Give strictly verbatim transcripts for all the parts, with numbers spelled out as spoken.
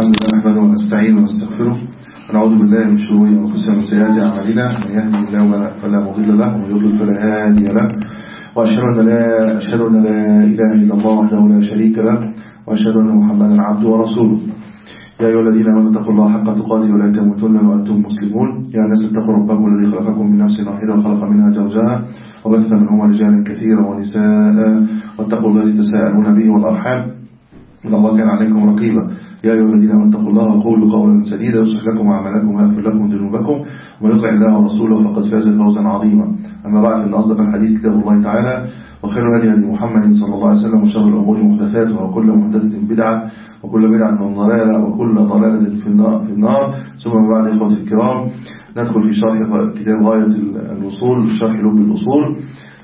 الحمد لله نحمده ونستعينه ونستغفره ونعوذ بالله من شرور أنفسنا ومن سيئات أعمالنا من يهده الله فلا مضل له ومن يضلل فلا هادي له وأشهد أن لا أشهد أن لا إله إلا الله وحده لا شريك له وأشهد أن محمدا عبده ورسوله. يا أيها الذين آمنوا اتقوا الله حق تقاته ولا تموتن وأنتم مسلمون. يا الناس اتقوا ربكم الذي خلقكم من نفس واحدة وخلق منها زوجها وبث منهما رجالا كثيرا ونساء واتقوا الله الذي تساءلون به والأرحام إن الله كان عليكم رقيبا. يا أيها الذين آمنوا اتقوا الله وقولوا قولا سديدا يصلح لكم أعمالكم ويغفر لكم ذنوبكم ومن يطع الله ورسوله فقد فاز فوزا عظيما. أما بعد فإن أصدق الحديث كتاب الله تعالى وخير الهدي هدي محمد صلى الله عليه وسلم وشر الأمور محدثاتها وكل محدثة بدعة وكل بدعة ضلالة وكل ضلالة في النار في النار ثم بعد إخوتي الكرام ندخل في شرح كتاب غاية الوصول شرح لب الأصول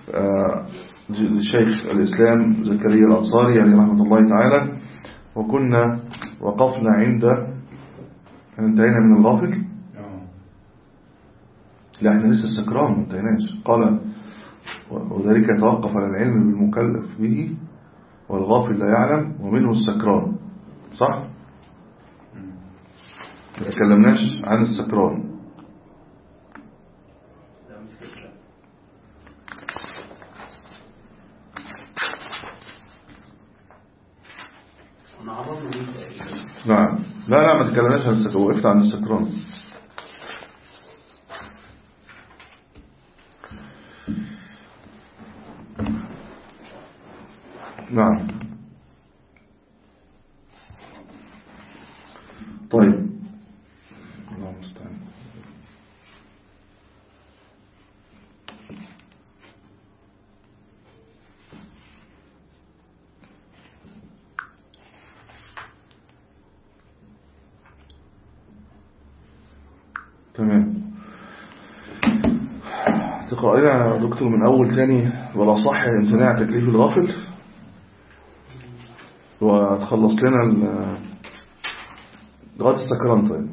للشيخ الإسلام زكريا الأنصاري عليه رحمة الله تعالى. وكنا وقفنا عند انتهينا من الغافل. لا احنا لسه السكران ما انتهيناش. قال وذلك يتوقف على العلم بالمكلف به والغافل لا يعلم ومنه السكران. صح؟ ما تكلمناش عن السكران. نعم لا لا ما تكلمناش عن السكران وقفت عن السكران. نعم طيب الله المستعان. تمام تقرأ لنا يا دكتور من أول تاني ولا صح امتناع تكليف الغافل وتخلص لنا لغاية السكران. طيب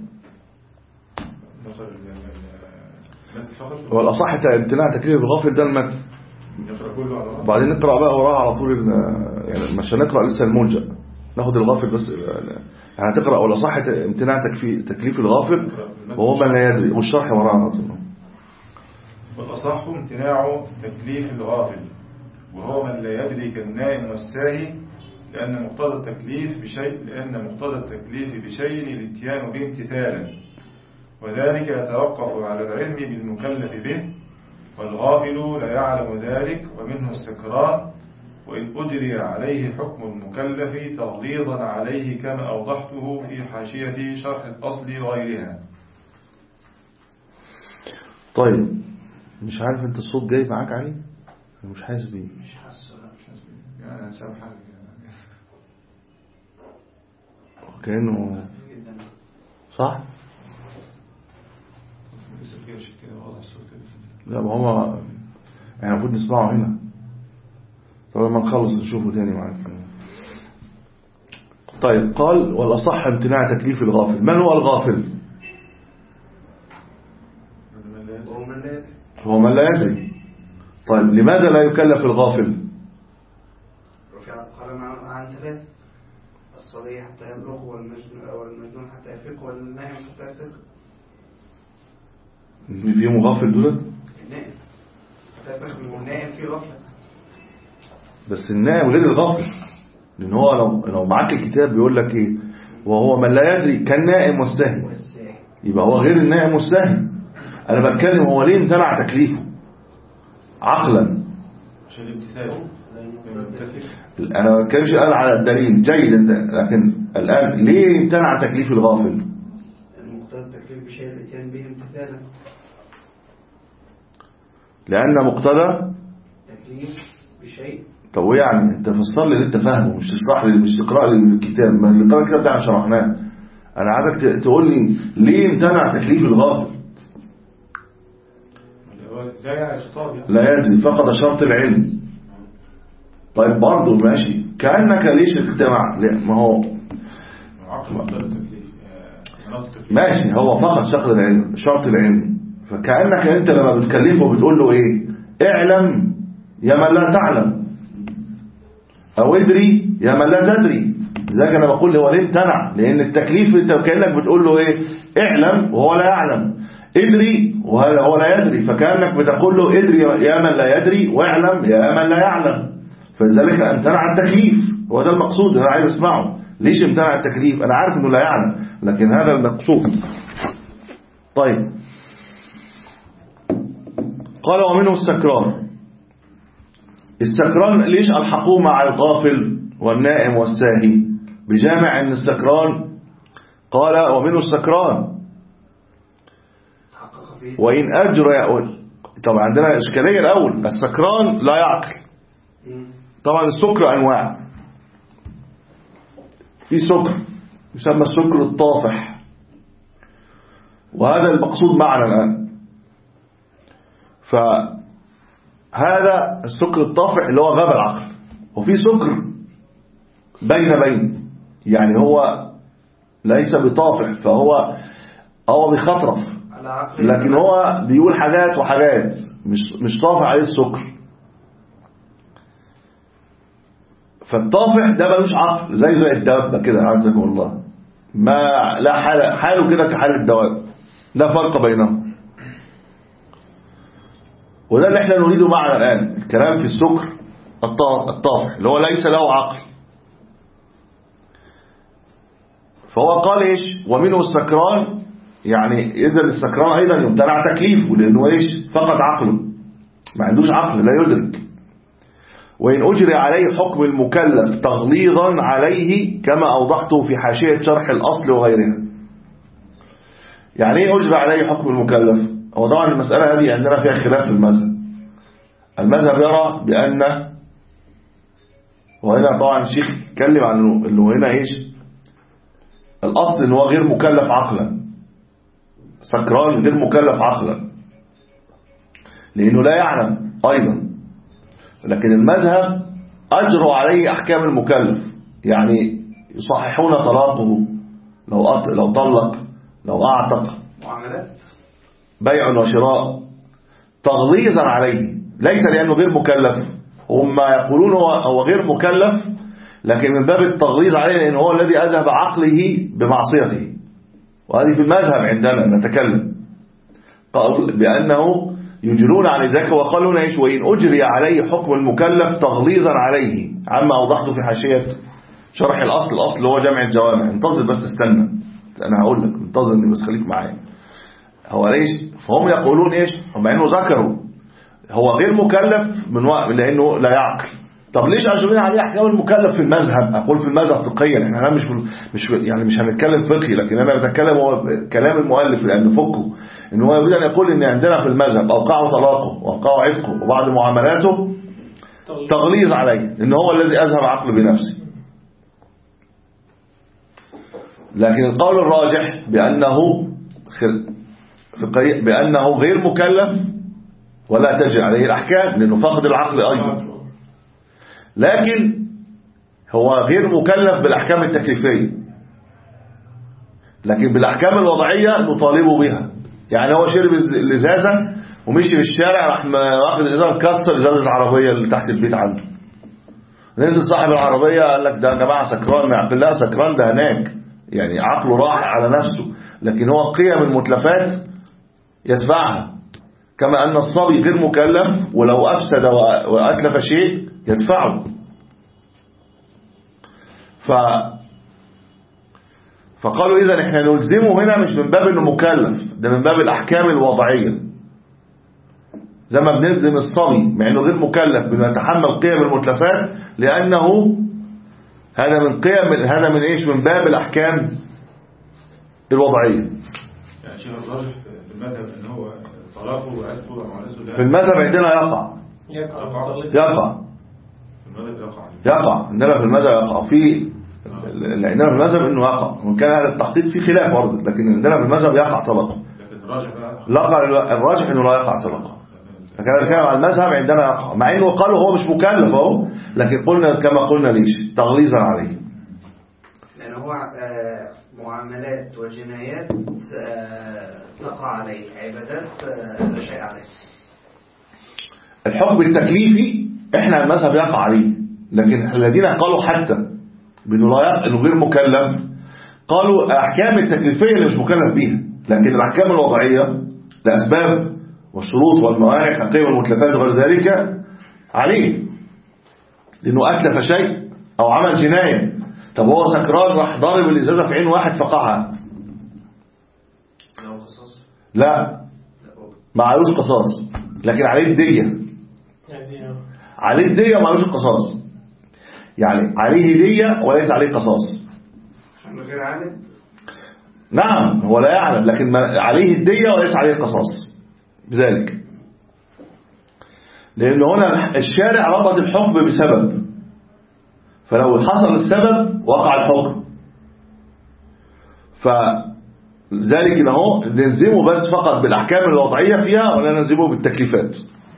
ولا صح امتناع تكليف الغافل ده المتن وبعدين نقرأ بقى وراها على طول يعني مش هنقرأ لسه الملجأ ناخد الغافل بس يعني تقرأ ولا صح امتناع تكليف الغافل وهو من لا يدري والشرح وراها على طول. والأصح امتناع تكليف الغافل وهو من لا يدري كالنائم والساهي لأن مقتضى التكليف بشيء لأن مقتضى التكليف بشيء الاتيان به امتثالا وذلك يتوقف على العلم بالمكلف به والغافل لا يعلم ذلك ومنه السكران وإن أجري عليه حكم المكلف تغليظا عليه كما أوضحته في حاشية شرح الأصل وغيرها. طيب مش عارف انت الصوت جاي معاك علي مش حاسس بيه مش حاسس ولا مش حاسس بيه يعني سامح حالك كأنه صح لا ما هو يعني المفروض نسمعه هنا. طب لما نخلص نشوفه تاني معاك. طيب قال والأصح امتناع تكليف الغافل. من هو الغافل؟ هو من لا يدري. طيب لماذا لا يكلف الغافل؟ رفع القلم عن ثلاث الصبي حتى يبلغ والمجنون حتى يفيق والنائم حتى يستيقظ. فيهم غافل دول؟ النائم حتى يستيقظ والنائم فيه غفلة. بس النائم غير الغافل لأن هو لو لو معاك الكتاب بيقول لك ايه وهو من لا يدري كالنائم والساهي يبقى هو غير النائم والساهي. انا بتكلم هو ليه امتنع تكليفه عقلا عشان الامتثال. انا ما بتكلمش الان على الدليل جيد انت لكن الان ليه امتنع تكليف الغافل؟ المقتضى التكليف بشيء الاتيان به امتثالا لان مقتضى تكليف بشيء. طب يعني انت فسر لي اللي انت فاهمه مش تشرح لي مش تقرا لي الكتاب ما اللي قرأ الكتاب ده احنا شرحناه. انا عايزك تقول لي ليه امتنع تكليف الغافل؟ لا يدري فقد شرط العلم. طيب برضه ماشي كأنك ليش اجتمع ما هو ماشي هو فقد شرط العلم شرط العلم فكأنك انت لما بتكلفه بتقول له ايه اعلم يا من لا تعلم او ادري يا من لا تدري لذلك أنا بقول هو ليه امتنع؟ لأن التكليف أنت كأنك بتقول له إيه؟ اعلم وهو لا يعلم، ادري وهو لا يدري، فكأنك بتقول له ادري يا من لا يدري واعلم يا من لا يعلم، فلذلك امتنع التكليف. هو ده المقصود أنا عايز أسمعه. ليش امتنع التكليف؟ أنا عارف أنه لا يعلم لكن هذا المقصود. طيب قال ومنه السكران. السكران ليش ألحقوه مع الغافل والنائم والساهي بجامع أن السكران قال ومنه السكران وإن أجرى يقول. طبعا عندنا إشكالية الأول، السكران لا يعقل. طبعا السكر أنواع، في سكر يسمى السكر الطافح، وهذا المقصود معنا الآن. فهذا السكر الطافح اللي هو غاب العقل، وفي سكر بين بين، يعني هو ليس بطافح، فهو هو بيخطرف لكن هو بيقول حاجات وحاجات، مش مش طافح عليه السكر. فالطافح ده ملوش عقل زي زي الدابة كده عزكم الله، ما لا حال حاله كده كحال الدواب، لا فرق بينهم. وده اللي احنا نريده معنا الآن، الكلام في السكر الطافح اللي هو ليس له عقل. فهو قال ايش ومنه السكران، يعني إذا السكران أيضا يمتنع تكليفه لأنه إيش فقد عقله، ما عندوش عقل لا يدرك. وإن أجري عليه حكم المكلف تغليظا عليه كما أوضحته في حاشية شرح الأصل وغيرها. يعني إيه أجري عليه حكم المكلف؟ هو طبعا المسألة هذه عندنا فيها خلاف في المذهب. المذهب يرى بأن، وهنا طبعا الشيخ اتكلم عن أنه هنا إيش الأصل أنه غير مكلف عقلا، سكران غير مكلف عقلا لأنه لا يعلم أيضا. لكن المذهب أجروا عليه أحكام المكلف، يعني يصححون طلاقه لو أط... لو طلق، لو أعتق، معاملات بيع وشراء، تغليظا عليه، ليس لأنه غير مكلف. هم يقولون هو غير مكلف لكن من باب التغليظ عليه لأنه هو الذي أذهب عقله بمعصيته، وهذه في المذهب عندنا نتكلم. قالوا بأنه يجرون على ذلك، وقالوا ايش وإن أجري عليه حكم المكلف تغليظا عليه، عما أوضحته في حاشية شرح الأصل. الأصل هو جمع الجوامع. انتظر بس استنى، أنا هقول لك انتظرني بس خليك معايا. هو ليش فهم يقولون ايش هم انه ذكروا هو غير مكلف من وقت لأنه لا يعقل. طب ليش أجرين عليه أحكام المكلف في المذهب؟ أقول في المذهب فقهيا، احنا مش مش يعني مش هنتكلم فقهي، لكن أنا بتكلم هو كلام المؤلف لأن فقه إن هو يريد أن يقول إن عندنا في المذهب أوقعوا طلاقه وأوقعوا عتقه وبعض معاملاته تغليظ عليه إن هو الذي أذهب عقله بنفسه. لكن القول الراجح بأنه بأنه غير مكلف ولا تجري عليه الأحكام لأنه فقد العقل أيضا، لكن هو غير مكلف بالأحكام التكليفية، لكن بالأحكام الوضعية نطالبه بها. يعني هو شرب الإزازة ومشي في الشارع راح واخد الإزازة كسر إزازة العربية اللي تحت البيت عنده، نزل صاحب العربية قال لك ده يا جماعة سكران، ما يعقل لا سكران ده هناك، يعني عقله راح على نفسه، لكن هو قيم المتلفات يدفعها، كما أن الصبي غير مكلف ولو أفسد وأتلف شيء يدفعه. ف فقالوا إذا احنا نلزمه هنا مش من باب انه مكلف، ده من باب الأحكام الوضعية، زي ما بنلزم الصبي مع انه غير مكلف بما يتحمل قيم المتلفات، لأنه هذا من قيم هذا من ايش من باب الأحكام الوضعية. يعني شيخ الراجح في المذهب ان هو طلاقه وعتقه ومعاملته في المذهب عندنا يقع يقع يقع عندنا في المذهب يقع في اللي عندنا في المذهب انه يقع، وان كان هذا التحقيق في خلاف برضه، لكن عندنا في المذهب يقع طلاقه. لا الراجح انه لا يقع طلاقه، لكن انا بتكلم عن المذهب عندنا يقع، مع انه قالوا هو مش مكلف اهو، لكن قلنا كما قلنا ليش تغليظا عليه، لان هو معاملات وجنايات تقع عليه، عبادات لا شيء عليه. الحكم التكليفي احنا المذهب يقع عليه، لكن الذين قالوا حتى بأنه لا إنه غير مكلف، قالوا الأحكام التكليفية اللي مش مكلف بيها، لكن الأحكام الوضعية الأسباب والشروط والموانع كالقيم والمتلفات وغير ذلك عليه، لأنه أتلف شيء أو عمل جناية. طب هو سكران راح ضارب الإزازة في عين واحد فقعها، لا ما عليهوش قصاص، لكن عليه الدية، عليه الدية وما عليهوش القصاص، يعني عليه دية وليس عليه قصاص. غير عالم؟ نعم هو لا يعلم، لكن عليه الدية وليس عليه القصاص بذلك، لأن هنا الشارع ربط الحكم بسبب، فلو حصل السبب وقع الحكم، فذلك انه نلزمه بس فقط بالأحكام الوضعية فيها ولا نلزمه بالتكليفات.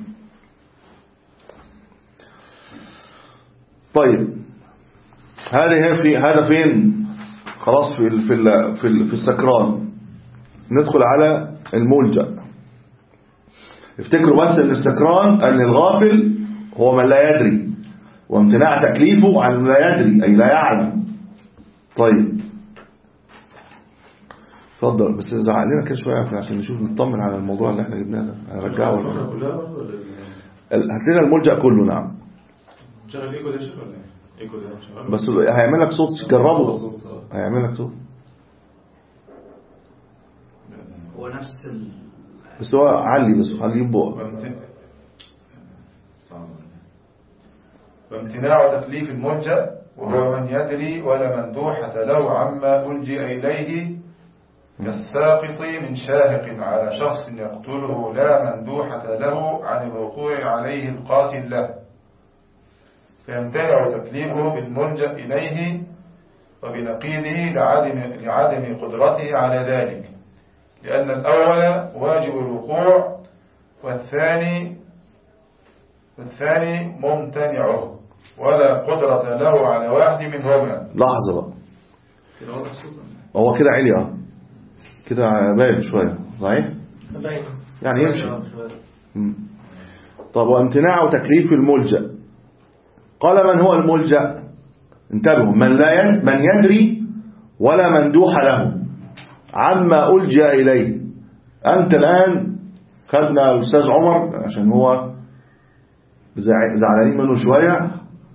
طيب هذه في هذا فين؟ خلاص في في في, في السكران. ندخل على الملجأ. افتكروا بس ان السكران ان الغافل هو من لا يدري، وامتناع تكليفه عن لا يدري أي لا يعلم. طيب اتفضل، بس زعق لنا كده شويه عشان نشوف نطمن على الموضوع اللي احنا جبناه ده. هنرجعه ولا هات لنا الملجأ كله؟ نعم شغل ايكو ده شغل ولا ايه؟ ايكو ده شغال بس هيعمل لك صوت، جربه هيعمل لك صوت. هو نفس ال... بس هو علي، بس خليه يبقى. وامتناع تكليف الملجأ وهو من يدري ولا مندوحة له عما ألجئ إليه، كالساقط من شاهق على شخص يقتله لا مندوحة له عن الوقوع عليه القاتل له، فيمتنع تكليفه بالملجأ إليه وبنقيضه لعدم, لعدم قدرته على ذلك، لأن الأول واجب الوقوع والثاني والثاني ممتنعه ولا قدرة له على واحد منهما. لحظة بقى، هو كده علي اه كده باين شوية صحيح؟ يعني يمشي. طب وامتناع تكليف الملجأ، قال من هو الملجأ؟ انتبهوا، من لا ين... من يدري ولا مندوح له عما ألجأ إليه. أنت الآن خدنا الأستاذ عمر عشان هو زعلانين منه شوية،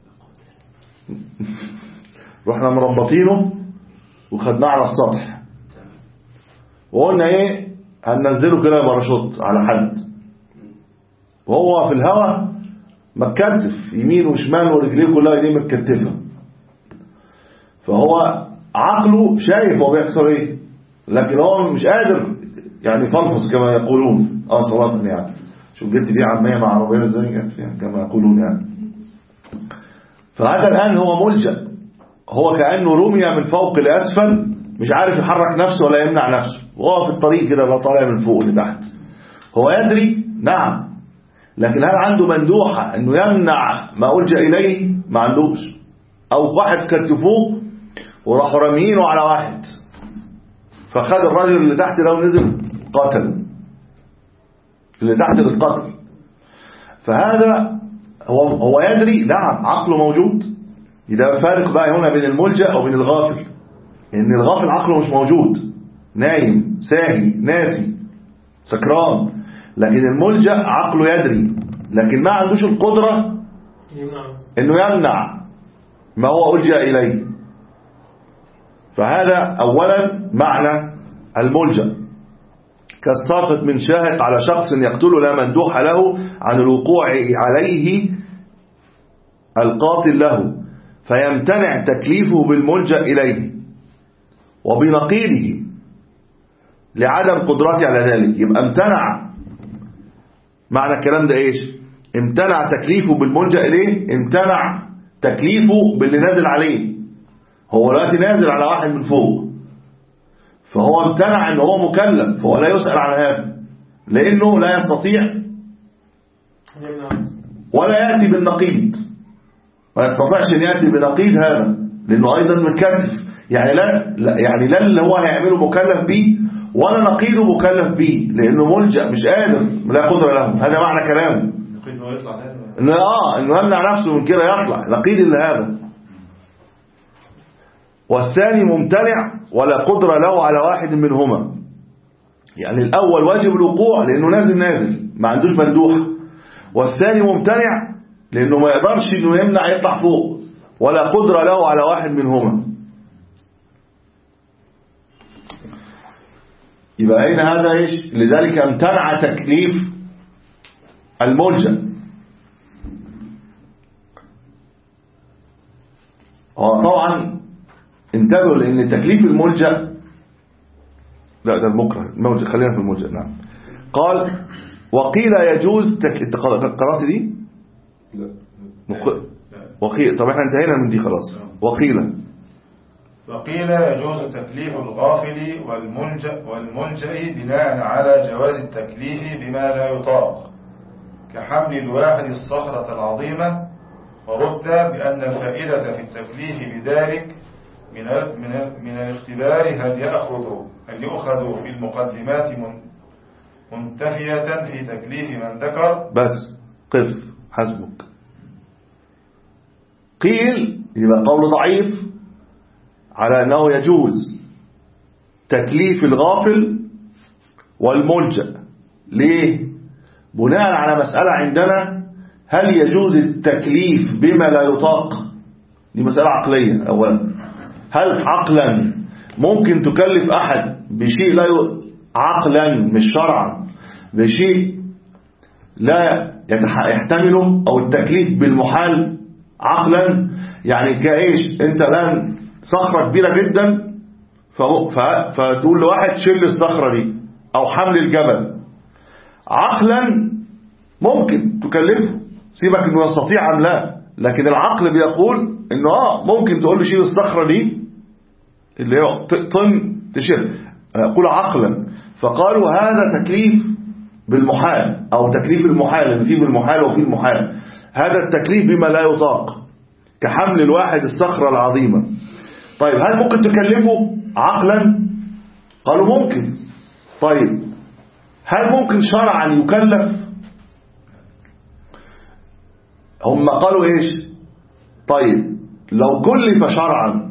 رحنا مربطينه وخدناه على السطح وقلنا ايه هننزله كده باراشوت على حد، وهو في الهواء متكتف يمين وشمال ورجليه كلها ايديه متكتفه، فهو عقله شايف هو بيحصل ايه، لكن هو مش قادر يعني يفلفص كما يقولون. اه صراحه يعني شوف جبت دي عاميه مع عربيه ازاي يعني كما يقولون يعني. فهذا الان هو ملجأ، هو كأنه رمي من فوق لأسفل، مش عارف يحرك نفسه ولا يمنع نفسه، وهو في الطريق كده لا طالع من فوق لتحت. هو يدري نعم، لكن هل عنده مندوحة انه يمنع ما ألجأ إليه؟ ما عندوش. او واحد كتفوه وراحوا راميينه على واحد فخد الراجل اللي تحت ده ونزل قتل اللي تحت للقتل. فهذا هو هو يدري نعم، عقله موجود. إذا فارق بقى هنا بين الملجأ وبين الغافل، إن الغافل عقله مش موجود، نايم ساهي ناسي سكران، لكن الملجأ عقله يدري لكن ما عندوش القدرة إنه يمنع ما هو ألجأ إليه. فهذا أولا معنى الملجأ، كالساقط من شاهق على شخص يقتل لا مندوح له عن الوقوع عليه القاتل له، فيمتنع تكليفه بالملجأ إليه وبنقيضه لعدم قدرته على ذلك. يبقى امتنع، معنى الكلام ده ايش؟ امتنع تكليفه بالملجأ إليه، امتنع تكليفه باللي نازل عليه. هو دلوقتي نازل على واحد من فوق، فهو امتنع ان هو مكلف، فهو لا يسأل عن هذا لانه لا يستطيع ولا يأتي بالنقيض، ما يستطيعش ان يأتي بنقيض هذا لانه ايضا مكتف، يعني لا, لا يعني لا اللي هو هيعمله مكلف به ولا نقيضه مكلف به، لانه ملجأ مش قادر، لا قدرة له. هذا معنى كلامه، انه يطلع انه اه انه يمنع نفسه من كده يطلع نقيض اللي هذا. والثاني ممتنع ولا قدرة له على واحد منهما. يعني الأول واجب الوقوع لأنه نازل نازل ما عندوش بندوحة، والثاني ممتنع لأنه ما يقدرش أنه يمنع يطلع فوق ولا قدرة له على واحد منهما. يبقى أين هذا إيش؟ لذلك امتنع تكليف الملجأ. هو طبعا انتبهوا لأن تكليف الملجأ، لا ده المكره، خلينا في الملجأ. نعم. قال وقيل يجوز تك... قرأت دي؟ لا. وقيل. طب احنا انتهينا من دي خلاص. وقيل وقيل يجوز تكليف الغافل والملجأ والملجأ بناء على جواز التكليف بما لا يطاق كحمل الواحد الصخرة العظيمة، ورد بأن الفائدة في التكليف بذلك من من من الاختبار هل يأخذ هل يؤخذ في المقدمات منتفية في تكليف من ذكر. بس قف حسبك. قيل يبقى قول ضعيف على أنه يجوز تكليف الغافل والملجأ. ليه؟ بناء على مسألة عندنا، هل يجوز التكليف بما لا يطاق؟ دي مسألة عقلية. أولا، هل عقلا ممكن تكلف أحد بشيء لا ي... عقلا مش شرعا بشيء لا يحتمله، أو التكليف بالمحال عقلا؟ يعني كايش انت الان صخرة كبيرة جدا فتقول لواحد شيل الصخرة دي او حمل الجبل، عقلا ممكن تكلفه، سيبك انه يستطيع ام لا، لكن العقل بيقول انه اه ممكن تقول له شيل الصخرة دي اللي هي طن تشيل، اقول عقلا. فقالوا هذا تكليف بالمحال، او تكليف المحال، لان فيه بالمحال وفيه المحال. هذا التكليف بما لا يطاق كحمل الواحد الصخرة العظيمة. طيب هل ممكن تكلفه عقلا؟ قالوا ممكن. طيب هل ممكن شرعا يكلف؟ هم قالوا ايش؟ طيب لو كلف شرعا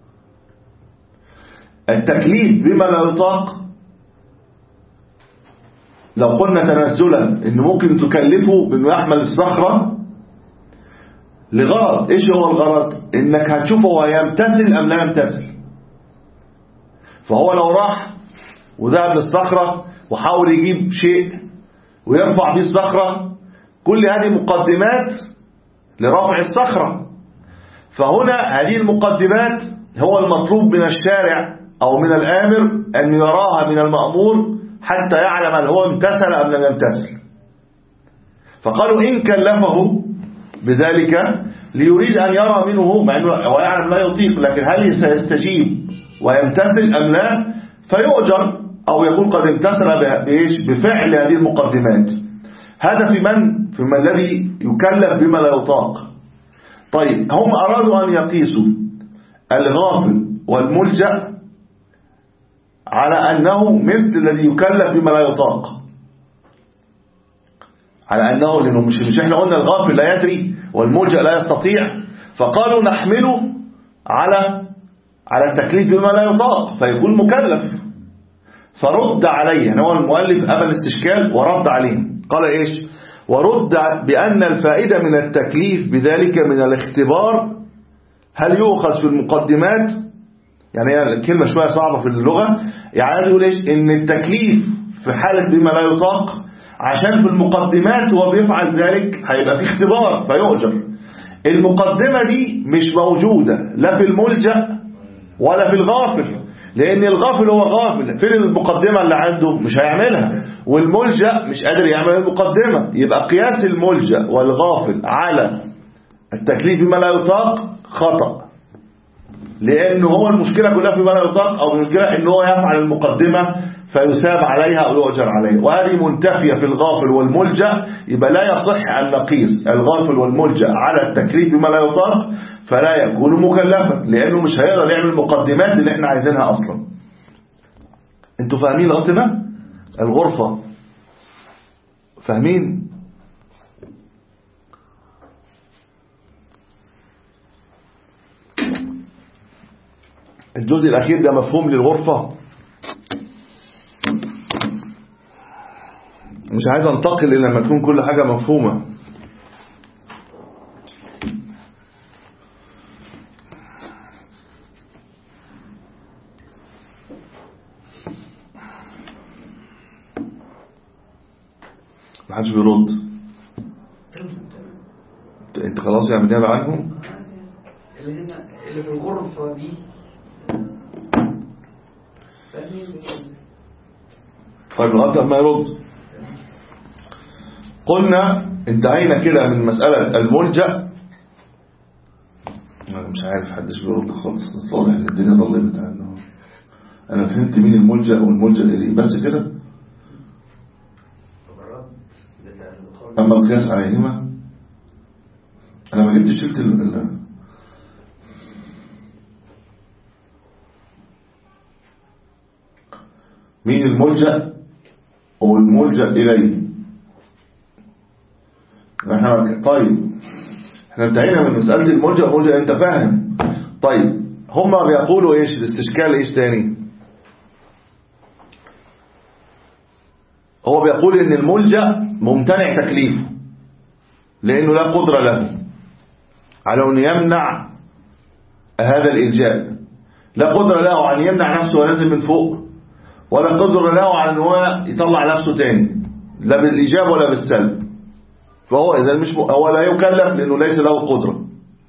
التكليف بما لا يطاق، لو قلنا تنزلا ان ممكن تكلفه بانه يحمل الصخرة لغرض، ايش هو الغرض؟ انك هتشوفه هو يمتثل ام لا يمتثل. فهو لو راح وذهب للصخرة وحاول يجيب شيء ويرفع به الصخرة، كل هذه مقدمات لرفع الصخرة. فهنا هذه المقدمات هو المطلوب من الشارع او من الامر ان يراها من المأمور حتى يعلم هل هو امتثل ام لم يمتثل. فقالوا ان كلفه بذلك ليريد أن يرى منه، مع أنه هو يعلم لا يطيق، لكن هل سيستجيب ويمتثل أم لا، فيؤجر أو يكون قد امتثل بإيش؟ بفعل هذه المقدمات. هذا في من في من الذي يكلف بما لا يطاق. طيب هم أرادوا أن يقيسوا الغافل والملجأ على أنه مثل الذي يكلف بما لا يطاق، على أنه لأنه مش, مش احنا قلنا الغافل لا يدري والملجأ لا يستطيع، فقالوا نحمله على على التكليف بما لا يطاق فيكون مكلف. فرد عليه، يعني هو المؤلف أبى الاستشكال ورد عليه. قال إيش؟ ورد بأن الفائدة من التكليف بذلك من الاختبار هل يؤخذ في المقدمات. يعني الكلمة شوية صعبة في اللغة، يعني يقول إيش؟ إن التكليف في حالة بما لا يطاق عشان في المقدمات هو بيفعل ذلك هيبقى في اختبار فيؤجر. المقدمة دي مش موجودة لا في الملجأ ولا في الغافل، لأن الغافل هو غافل، فين المقدمة اللي عنده؟ مش هيعملها، والملجأ مش قادر يعمل المقدمة. يبقى قياس الملجأ والغافل على التكليف بما لا يطاق خطأ، لأنه هو المشكلة كلها في بما لا يطاق، أو المشكلة إنه هو يفعل المقدمة فيساب عليها أو يؤجر عليها، وهذه منتفية في الغافل والملجأ. يبقى لا يصح أن نقيس الغافل والملجأ على التكليف بما لا يطاق، فلا يكون مكلفا، لأنه مش هيقدر يعمل المقدمات اللي احنا عايزينها أصلا. انتوا فاهمين لغتنا الغرفة؟ فاهمين؟ الجزء الأخير ده مفهوم للغرفة. مش عايز انتقل إلا لما تكون كل حاجة مفهومة. محدش بيرد. انت خلاص يعني بنيابة عنهم اللي هنا اللي في الغرفة دي. طيب لغاية ما يرد. قلنا انتهينا كده من مسألة الملجأ. انا مش عارف حدش بيرد خالص، واضح ان الدنيا ضلمت عنه. انا فهمت مين الملجأ والملجأ اليه بس كده. اما القياس عليهما انا ما جبتش شلت ال مين الملجأ والملجأ إليه. احنا طيب احنا انتهينا من مسألة الملجأ والملجأ. انت فاهم؟ طيب هما بيقولوا ايش الاستشكال ايش تاني؟ هو بيقول ان الملجأ ممتنع تكليفه لانه لا قدرة له على ان يمنع هذا الإلجاء. لا قدرة له على ان يمنع نفسه وينزل من فوق، ولا قدر له على ان هو يطلع نفسه تاني لا بالإيجاب ولا بالسلب. فهو إذا مش م... هو لا يكلف لأنه ليس له قدرة،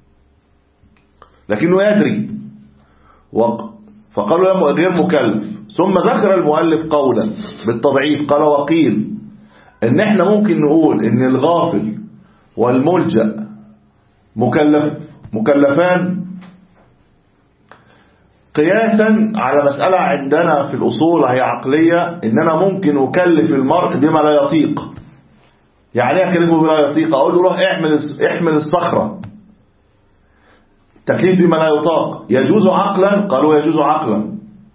لكنه يدري وق... فقالوا له غير مكلف. ثم ذكر المؤلف قولا بالتضعيف، قال وقيل ان احنا ممكن نقول ان الغافل والملجأ مكلف مكلفان قياسا على مسألة عندنا في الأصول هي عقلية، إننا ممكن أكلف المرء بما لا يطيق. يعني ايه أكلفه بما لا يطيق؟ أقول له روح احمل احمل الصخرة، تكليف بما لا يطاق يجوز عقلا؟ قالوا يجوز عقلا.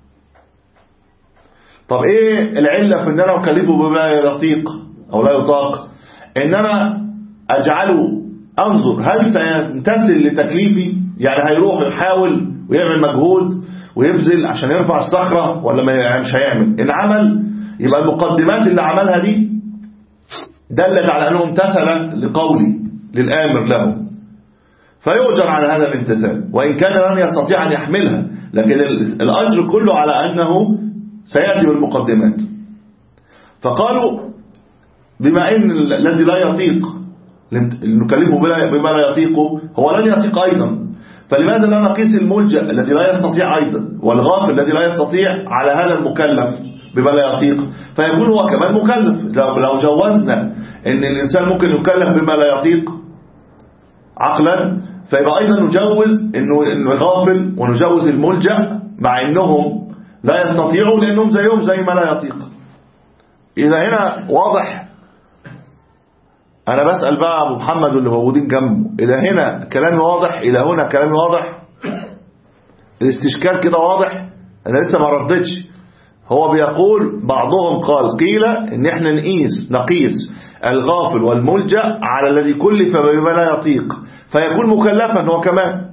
طب ايه العلة في ان انا اكلفه بما لا يطيق او لا يطاق؟ ان انا اجعله انظر هل سيمتثل لتكليفي، يعني هيروح يحاول ويعمل مجهود ويبذل عشان يرفع الصخرة ولا ما مش هيعمل. ان عمل يبقى المقدمات اللي عملها دي دلت على انه امتثل لقولي للآمر له، فيؤجر على هذا الامتثال وإن كان لن يستطيع أن يحملها، لكن الأجر كله على أنه سيأتي بالمقدمات. فقالوا بما أن الذي لا يطيق نكلفه بما لا يطيقه هو لن يطيق أيضا، فلماذا لا نقيس الملجأ الذي لا يستطيع أيضا والغافل الذي لا يستطيع على هذا المكلف بما لا يطيق، فيكون هو كمان مكلف. لو جوزنا أن الإنسان ممكن يكلف بما لا يطيق عقلا، فيبقى أيضا نجوز إنه الغافل ونجوز الملجأ مع إنهم لا يستطيعوا لأنهم زيهم زي ما لا يطيق. إذا هنا واضح. أنا بسأل بقى أبو محمد واللي موجودين جنبه، إذا هنا كلامي واضح؟ إلى هنا كلامي واضح؟ الاستشكال كده واضح؟ أنا لسه ما ردتش. هو بيقول بعضهم قال قيل إن إحنا نقيس نقيس الغافل والملجأ على الذي كلف بما لا يطيق فيكون مكلفا هو كمان.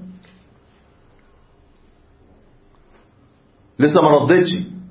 لسه ما ردتش.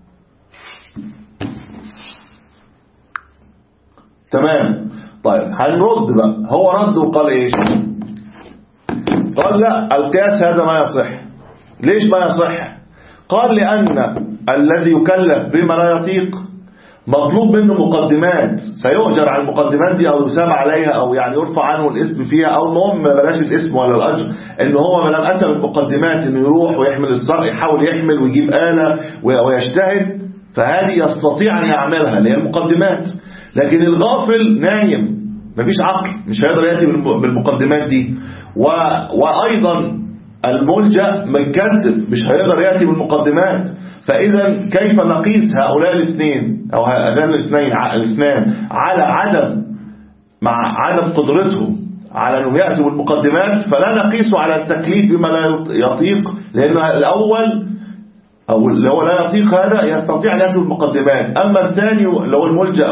تمام. طيب هنرد بقى. هو رد وقال ايش؟ قال لا القياس هذا ما يصح. ليش ما يصح؟ قال لأن الذي يكلف بما لا يطيق مطلوب منه مقدمات سيؤجر على المقدمات دي او يسام عليها او يعني يرفع عنه الاسم فيها، او المهم بلاش الاسم ولا الاجر، ان هو ما لم اتى بالمقدمات انه يروح ويحمل الصاغ يحاول يحمل ويجيب آلة ويجتهد، فهذه يستطيع ان يعملها اللي هي المقدمات. لكن الغافل نايم مفيش عقل مش هيقدر ياتي بالمقدمات دي، وايضا الملجأ مكتف مش هيقدر ياتي بالمقدمات. فإذا كيف نقيس هؤلاء الاثنين أو هذان الاثنين الاثنان على عدم مع عدم قدرتهم على أنهم يأتوا بالمقدمات؟ فلا نقيس على التكليف بما لا يطيق، لأن الأول أو اللي هو لا يطيق هذا يستطيع أن يأتي بالمقدمات، أما الثاني اللي هو الملجأ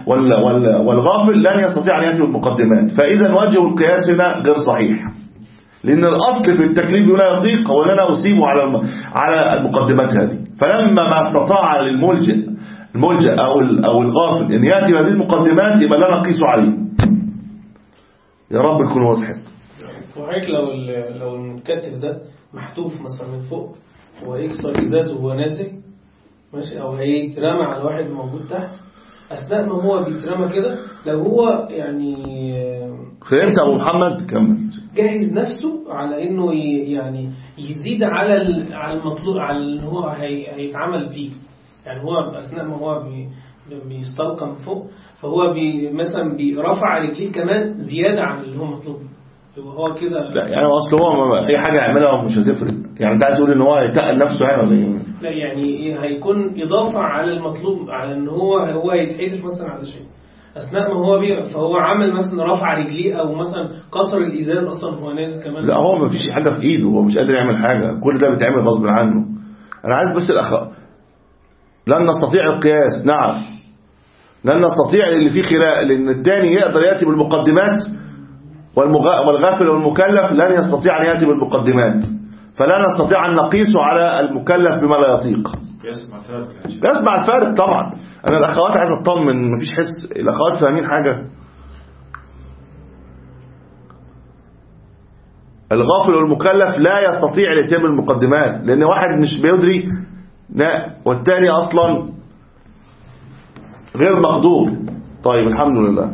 والغافل لن يستطيع أن يأتي بالمقدمات. فإذا وجه القياس هنا غير صحيح. لأن الأصل في التكليف لا يطيق ولا أنا أصيبه على على المقدمات هذه. فلما ما استطاع للملجئ الملجأ أو أو الغافل أن يأتي بهذه المقدمات يبقى لا نقيس عليه. يا رب تكون وضحت. وحيك لو لو المتكتف ده محتوف مثلا من فوق ويكسر إزازه وهو نازل ماشي، أو هيترمى على واحد موجود تحت، أثناء ما هو بيترمى كده لو هو يعني فهمت أبو محمد؟ كمل. جاهز نفسه على إنه يعني يزيد على على المطلوب على اللي هو هيتعمل فيه، يعني هو أثناء ما هو بيستلقى من فوق فهو بي مثلا بيرفع رجليه كمان زيادة عن اللي هو مطلوب، يبقى هو كده. لا يعني اصل هو اي حاجه يعملها ومش هتفرق، يعني انت عايز تقول ان هو هيتقل نفسه يعني ولا ايه؟ لا يعني هيكون اضافه على المطلوب، على ان هو هو يتحدف مثلا على شيء اثناء ما هو بي فهو عمل مثلا رفع رجليه او مثلا كسر الازاز اصلا هو نازل كمان. لا هو ما فيش حاجه في ايده، هو مش قادر يعمل حاجه، كل ده بيتعمل غصب عنه. انا عايز بس الاخ لن نستطيع القياس. نعم لن نستطيع اللي فيه خلاف، لان الثاني يقدر ياتي بالمقدمات والغافل والمكلف لن يستطيع أن يأتي بالمقدمات، فلا نستطيع أن نقيسه على المكلف بما لا يطيق. يسمع الفارق يسمع الفارق طبعا. أنا الأخوات عايز أطمن مفيش حس، الأخوات فاهمين حاجة. الغافل والمكلف لا يستطيع الاتيان بالمقدمات، لأن واحد مش بيدري لا والتاني أصلا غير مقدور. طيب الحمد لله.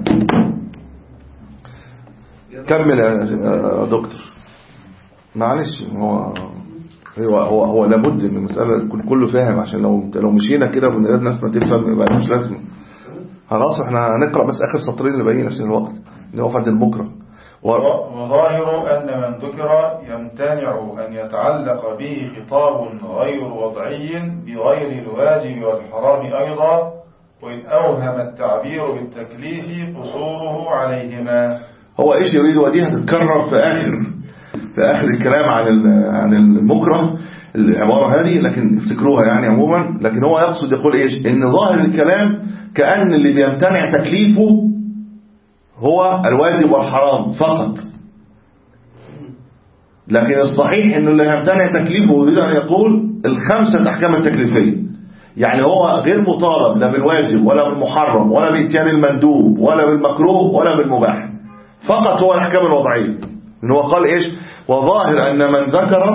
كمل يا دكتور. معلش هو هو هو, هو لابد ان المساله كله فاهم، عشان لو لو مشينا كده من غير ناس ما تفهم يبقى مش لازم. خلاص احنا هنقرا بس اخر سطرين اللي باقيين عشان الوقت اللي هو فد المكره. وظاهر ان من ذكر يمتنع ان يتعلق به خطاب غير وضعي بغير الواجب والحرام ايضا، وان اوهم التعبير بالتكليف قصوره عليهما. هو ايش يريد؟ ودي هتتكرر في اخر في اخر الكلام عن عن المكره العباره هذه، لكن افتكروها يعني عموما. لكن هو يقصد يقول ايش؟ ان ظاهر الكلام كأن اللي بيمتنع تكليفه هو الواجب والحرام فقط، لكن الصحيح انه اللي يمتنع تكليفه يريد ان يقول الخمسه احكام التكليفيه. يعني هو غير مطالب لا بالواجب ولا بالمحرم ولا بإتيان المندوب ولا بالمكروه ولا بالمباح، فقط هو الأحكام الوضعية. إن هو قال إيش؟ وظاهر أن من ذكر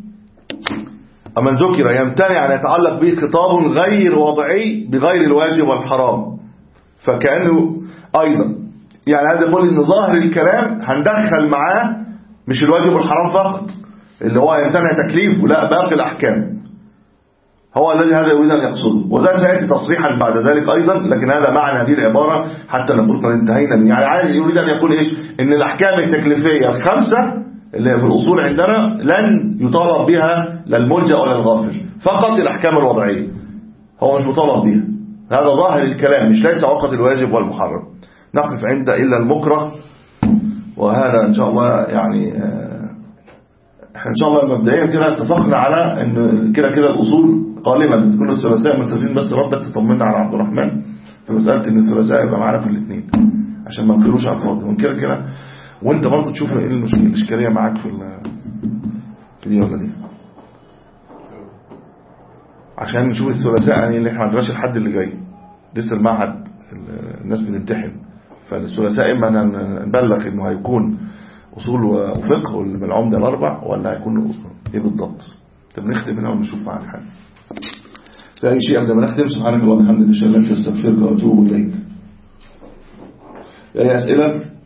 من ذكر يمتنع أن يتعلق به خطاب غير وضعي بغير الواجب والحرام، فكأنه أيضا يعني هذا يقول إن ظاهر الكلام هندخل معاه مش الواجب والحرام فقط اللي هو يمتنع تكليفه، لا باقي الأحكام هو الذي هذا يريد أن يقصده. وذا سيأتي تصريحا بعد ذلك أيضا، لكن هذا معنى هذه العبارة حتى نقول قد انتهينا. يعني عادي يريد أن يقول إيش؟ إن الأحكام التكليفية الخمسة اللي في الأصول عندنا لن يطالب بها لا الملجأ ولا الغافل، فقط الأحكام الوضعية هو مش مطالب بها. هذا ظاهر الكلام، مش ليس فقط الواجب والمحرم. نقف عند إلا المكره، وهذا إن شاء الله يعني احنا إن شاء الله مبدئيا كده اتفقنا على إن كده كده الأصول غالبا تكون الثلاثاء ملتزمين. بس ردك تطمنا على عبد الرحمن في مسألة إن الثلاثاء يبقى معانا في الاثنين عشان ما نخيروش على الفاضي من كده كده. وانت برضه تشوف ايه الاشكاليه معاك في في دي ولا دي، عشان نشوف الثلاثاء يعني اللي احنا ما عندناش الحد اللي جاي لسه المعهد الناس بتمتحن. فالثلاثاء اما نبلغ انه هيكون اصول وفقه بالعمده الاربع ولا هيكون ايه بالضبط. طب نختم هنا ونشوف معاك حاجه. في اي شيء قبل ما نختم؟ سبحانك اللهم وبحمدك اشهد ان لا اله الا انت استغفرك واتوب اليك. اي اسئله؟